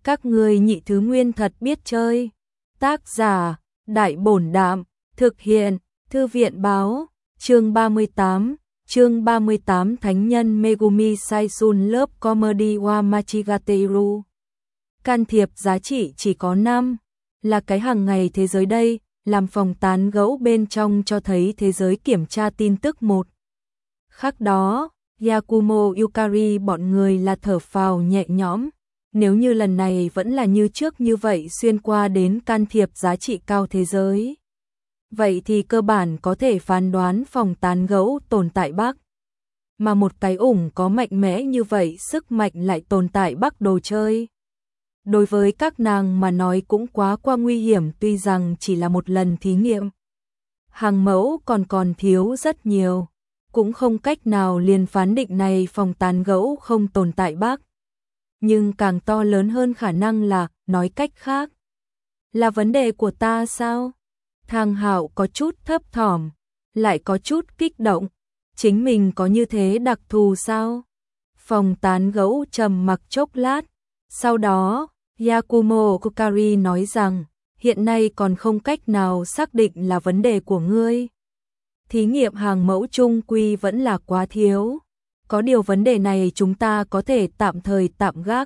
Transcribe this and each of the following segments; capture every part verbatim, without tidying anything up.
Các ngươi nhị thứ nguyên thật biết chơi. Tác giả, Đại Bổn Đạm, thực hiện, Thư viện Báo, chương ba mươi tám, chương ba mươi tám Thánh nhân Megumi Saisun Love Comedy wa Machigateru. Can thiệp giá trị chỉ có năm, là cái hàng ngày thế giới đây, làm phòng tán gẫu bên trong cho thấy thế giới kiểm tra tin tức một. Khác đó, Yakumo Yukari bọn người là thở phào nhẹ nhõm. Nếu như lần này vẫn là như trước như vậy xuyên qua đến can thiệp giá trị cao thế giới, vậy thì cơ bản có thể phán đoán phòng tán gẫu tồn tại Bắc. Mà một cái ủng có mạnh mẽ như vậy sức mạnh lại tồn tại Bắc đồ chơi. Đối với các nàng mà nói cũng quá qua nguy hiểm, tuy rằng chỉ là một lần thí nghiệm. Hàng mẫu còn còn thiếu rất nhiều, cũng không cách nào liền phán định này phòng tán gẫu không tồn tại Bắc. Nhưng càng to lớn hơn khả năng là, nói cách khác, là vấn đề của ta sao? Thang Hạo có chút thấp thỏm, lại có chút kích động, chính mình có như thế đặc thù sao? Phòng tán gẫu trầm mặc chốc lát, sau đó, Yakumo Yukari nói rằng, hiện nay còn không cách nào xác định là vấn đề của ngươi. Thí nghiệm hàng mẫu chung quy vẫn là quá thiếu. Có điều vấn đề này chúng ta có thể tạm thời tạm gác.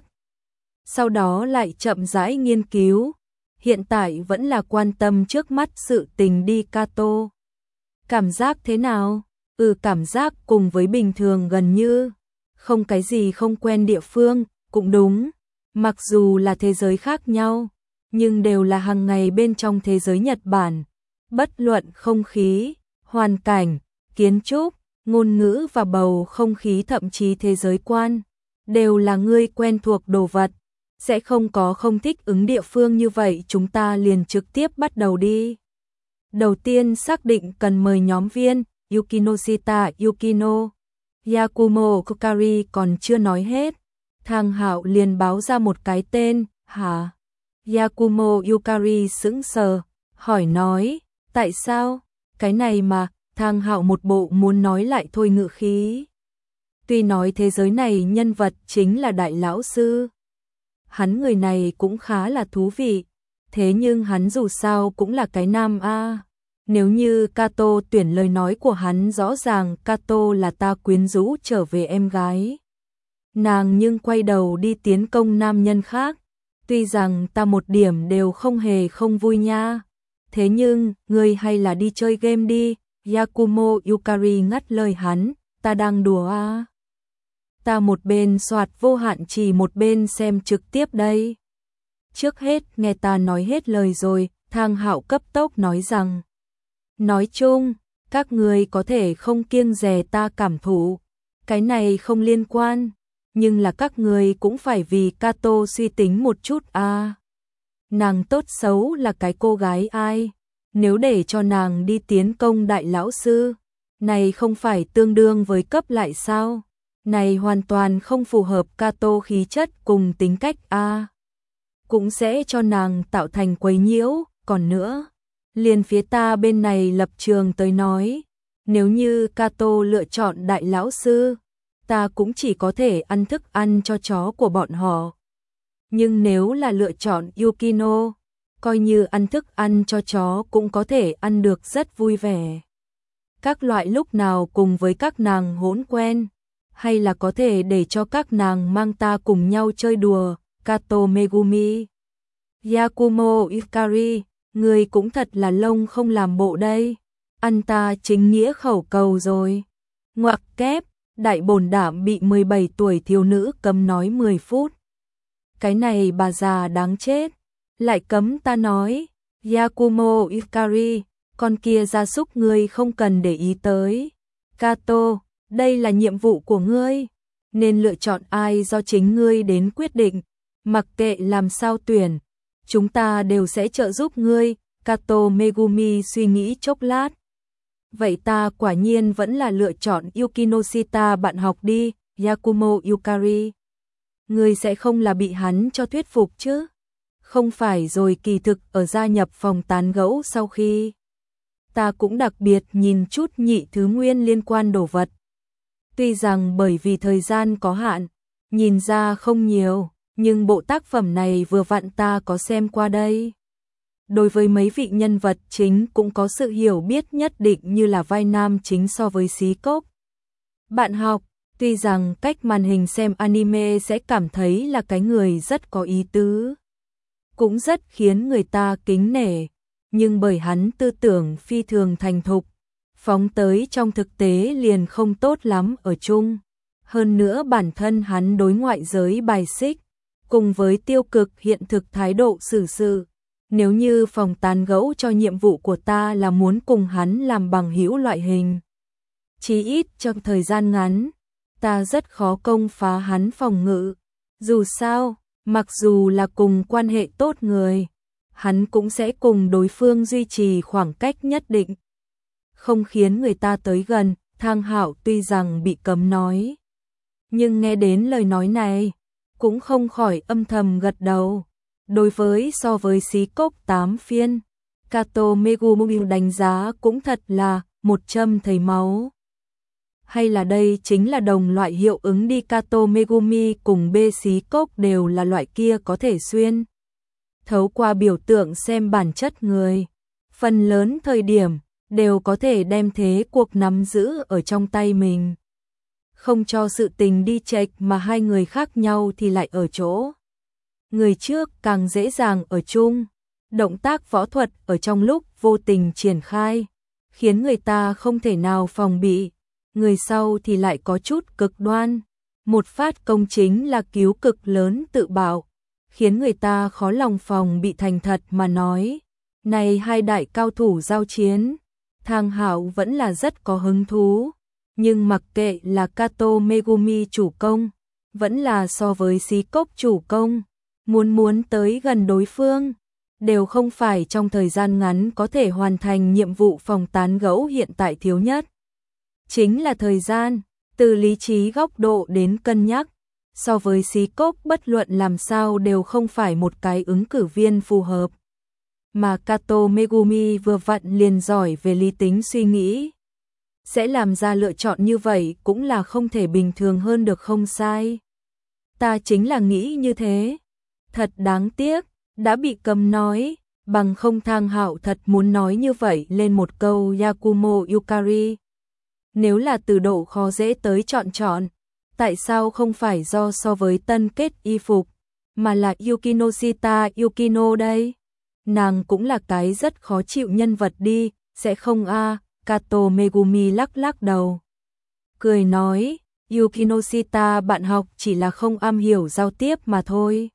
Sau đó lại chậm rãi nghiên cứu. Hiện tại vẫn là quan tâm trước mắt sự tình đi Kato. Cảm giác thế nào? Ừ, cảm giác cùng với bình thường gần như. Không cái gì không quen địa phương, cũng đúng. Mặc dù là thế giới khác nhau, nhưng đều là hàng ngày bên trong thế giới Nhật Bản. Bất luận không khí, hoàn cảnh, kiến trúc, ngôn ngữ và bầu không khí thậm chí thế giới quan, đều là ngươi quen thuộc đồ vật, sẽ không có không thích ứng địa phương. Như vậy chúng ta liền trực tiếp bắt đầu đi. Đầu tiên xác định cần mời nhóm viên, Yukinoshita Yukino. Yakumo Yukari còn chưa nói hết, Thang Hạo liền báo ra một cái tên. Hả? Yakumo Yukari sững sờ, hỏi nói, tại sao? Cái này mà, Thang Hạo một bộ muốn nói lại thôi ngự khí. Tuy nói thế giới này nhân vật chính là đại lão sư, hắn người này cũng khá là thú vị, thế nhưng hắn dù sao cũng là cái nam a. Nếu như Kato tuyển lời nói của hắn, rõ ràng Kato là ta quyến rũ trở về em gái nàng, nhưng quay đầu đi tiến công nam nhân khác, tuy rằng ta một điểm đều không hề không vui nha. Thế nhưng, ngươi hay là đi chơi game đi. Yakumo Yukari ngắt lời hắn, ta đang đùa à. Ta một bên soạt vô hạn chỉ một bên xem trực tiếp đây. Trước hết nghe ta nói hết lời rồi, Thang Hạo cấp tốc nói rằng. Nói chung, các người có thể không kiêng dè ta cảm thụ, cái này không liên quan, nhưng là các người cũng phải vì Kato suy tính một chút à. Nàng tốt xấu là cái cô gái ai? Nếu để cho nàng đi tiến công đại lão sư, này không phải tương đương với cấp lại sao? Này hoàn toàn không phù hợp Kato khí chất cùng tính cách a. Cũng sẽ cho nàng tạo thành quấy nhiễu, còn nữa, liền phía ta bên này lập trường tới nói, nếu như Kato lựa chọn đại lão sư, ta cũng chỉ có thể ăn thức ăn cho chó của bọn họ. Nhưng nếu là lựa chọn Yukino, coi như ăn thức ăn cho chó cũng có thể ăn được rất vui vẻ. Các loại lúc nào cùng với các nàng hỗn quen, hay là có thể để cho các nàng mang ta cùng nhau chơi đùa. Kato Megumi. Yakumo Yukari, người cũng thật là lông không làm bộ đây. Ăn ta chính nghĩa khẩu cầu rồi. Ngoặc kép, Đại Bổn Đạm bị mười bảy tuổi thiếu nữ cấm nói mười phút. Cái này bà già đáng chết, lại cấm ta nói. Yakumo Yukari, con kia gia súc ngươi không cần để ý tới. Kato, đây là nhiệm vụ của ngươi, nên lựa chọn ai do chính ngươi đến quyết định, mặc kệ làm sao tuyển, chúng ta đều sẽ trợ giúp ngươi. Kato Megumi suy nghĩ chốc lát. Vậy ta quả nhiên vẫn là lựa chọn Yukinoshita bạn học đi, Yakumo Yukari. Ngươi sẽ không là bị hắn cho thuyết phục chứ? Không phải rồi, kỳ thực ở gia nhập phòng tán gẫu sau khi, ta cũng đặc biệt nhìn chút nhị thứ nguyên liên quan đồ vật. Tuy rằng bởi vì thời gian có hạn, nhìn ra không nhiều, Nhưng bộ tác phẩm này vừa vặn ta có xem qua đây. Đối với mấy vị nhân vật chính cũng có sự hiểu biết nhất định như là vai nam chính so với Xí Cốc. Bạn học, tuy rằng cách màn hình xem anime sẽ cảm thấy là cái người rất có ý tứ, cũng rất khiến người ta kính nể, nhưng bởi hắn tư tưởng phi thường thành thục, phóng tới trong thực tế liền không tốt lắm ở chung. Hơn nữa bản thân hắn đối ngoại giới bài xích, cùng với tiêu cực hiện thực thái độ xử sự. Nếu như phòng tán gẫu cho nhiệm vụ của ta là muốn cùng hắn làm bằng hữu loại hình, chí ít trong thời gian ngắn, ta rất khó công phá hắn phòng ngự. Dù sao, mặc dù là cùng quan hệ tốt người, hắn cũng sẽ cùng đối phương duy trì khoảng cách nhất định, không khiến người ta tới gần. Thang Hạo tuy rằng bị cấm nói, nhưng nghe đến lời nói này, cũng không khỏi âm thầm gật đầu. Đối với so với Xí Cốc tám phiên, Kato Megumi đánh giá cũng thật là một châm thầy máu. Hay là đây chính là đồng loại hiệu ứng đi. Kato Megumi cùng B Xí Cốc đều là loại kia có thể xuyên thấu qua biểu tượng xem bản chất người. Phần lớn thời điểm đều có thể đem thế cuộc nắm giữ ở trong tay mình, không cho sự tình đi chệch, mà hai người khác nhau thì lại ở chỗ người trước càng dễ dàng ở chung. Động tác võ thuật ở trong lúc vô tình triển khai, khiến người ta không thể nào phòng bị, người sau thì lại có chút cực đoan. Một phát công chính là cứu cực lớn tự bảo, khiến người ta khó lòng phòng bị. Thành thật mà nói, này hai đại cao thủ giao chiến, Thang Hạo vẫn là rất có hứng thú. Nhưng mặc kệ là Kato Megumi chủ công, vẫn là so với Xí Cốc chủ công, muốn muốn tới gần đối phương, đều không phải trong thời gian ngắn có thể hoàn thành nhiệm vụ. Phòng tán gẫu hiện tại thiếu nhất chính là thời gian. Từ lý trí góc độ đến cân nhắc, so với Xí Cốc bất luận làm sao đều không phải một cái ứng cử viên phù hợp. Mà Kato Megumi vừa vặn liền giỏi về lý tính suy nghĩ, sẽ làm ra lựa chọn như vậy cũng là không thể bình thường hơn được. Không sai, ta chính là nghĩ như thế. Thật đáng tiếc, đã bị cấm nói, bằng không Thang Hạo thật muốn nói như vậy lên một câu Yakumo Yukari. Nếu là từ độ khó dễ tới chọn chọn, tại sao không phải do so với tân kết y phục, mà là Yukinoshita Yukino đây? Nàng cũng là cái rất khó chịu nhân vật đi, sẽ không a? Kato Megumi lắc lắc đầu, cười nói, Yukinoshita bạn học chỉ là không am hiểu giao tiếp mà thôi.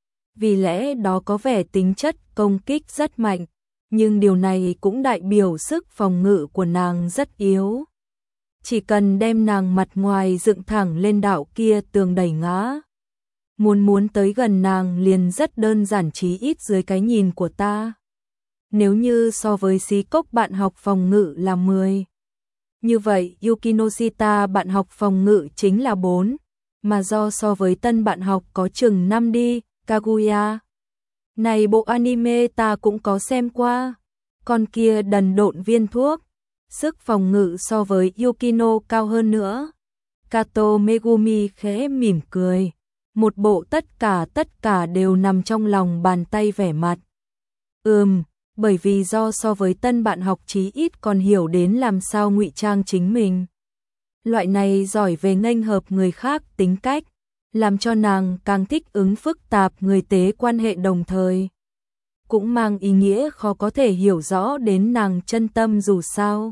Vì lẽ đó có vẻ tính chất công kích rất mạnh, nhưng điều này cũng đại biểu sức phòng ngự của nàng rất yếu. Chỉ cần đem nàng mặt ngoài dựng thẳng lên đạo kia tường đẩy ngã, muốn muốn tới gần nàng liền rất đơn giản, chí ít dưới cái nhìn của ta. Nếu như so với Xí Cốc bạn học phòng ngự là mười, như vậy Yukinoshita bạn học phòng ngự chính là bốn, mà do so với tân bạn học có chừng năm đi. Kaguya, này bộ anime ta cũng có xem qua, con kia đần độn viên thuốc, sức phòng ngự so với Yukino cao hơn nữa. Kato Megumi khẽ mỉm cười, một bộ tất cả tất cả đều nằm trong lòng bàn tay vẻ mặt. Ừm, bởi vì do so với tân bạn học chí ít còn hiểu đến làm sao ngụy trang chính mình. Loại này giỏi về nghênh hợp người khác tính cách, làm cho nàng càng thích ứng phức tạp người tế quan hệ, đồng thời cũng mang ý nghĩa khó có thể hiểu rõ đến nàng chân tâm. Dù sao,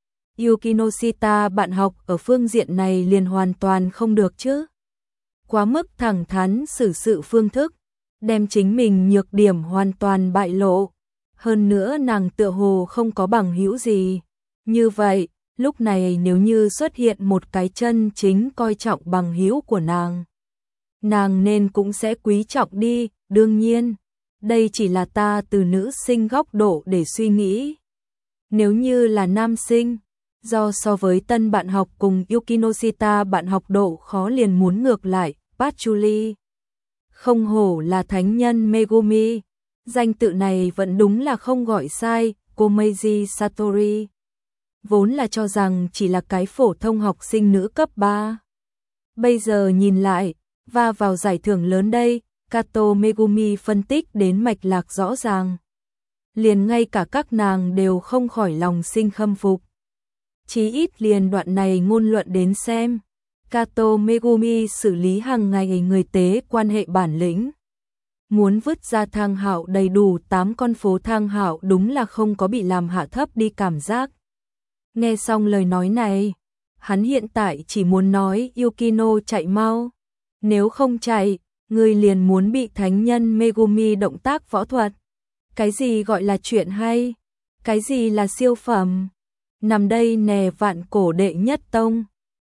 Yukinoshita bạn học ở phương diện này liền hoàn toàn không được chứ. Quá mức thẳng thắn xử sự phương thức, đem chính mình nhược điểm hoàn toàn bại lộ. Hơn nữa nàng tựa hồ không có bằng hữu gì. Như vậy, lúc này nếu như xuất hiện một cái chân chính coi trọng bằng hữu của nàng, nàng nên cũng sẽ quý trọng đi. Đương nhiên, đây chỉ là ta từ nữ sinh góc độ để suy nghĩ. Nếu như là nam sinh, do so với tân bạn học cùng Yukinoshita bạn học độ khó liền muốn ngược lại. Patchouli, không hổ là thánh nhân Megumi, danh tự này vẫn đúng là không gọi sai. Komeiji Satori vốn là cho rằng chỉ là cái phổ thông học sinh nữ cấp ba, bây giờ nhìn lại, và vào giải thưởng lớn đây, Kato Megumi phân tích đến mạch lạc rõ ràng. Liền ngay cả các nàng đều không khỏi lòng sinh khâm phục. Chí ít liền đoạn này ngôn luận đến xem. Kato Megumi xử lý hàng ngày người tế quan hệ bản lĩnh. Muốn vứt ra thang hạo đầy đủ tám con phố thang hạo đúng là không có bị làm hạ thấp đi cảm giác. Nghe xong lời nói này, hắn hiện tại chỉ muốn nói Yukino chạy mau. Nếu không chạy, người liền muốn bị thánh nhân Megumi động tác võ thuật. Cái gì gọi là chuyện hay? Cái gì là siêu phẩm? Nằm đây nè vạn cổ đệ nhất tông.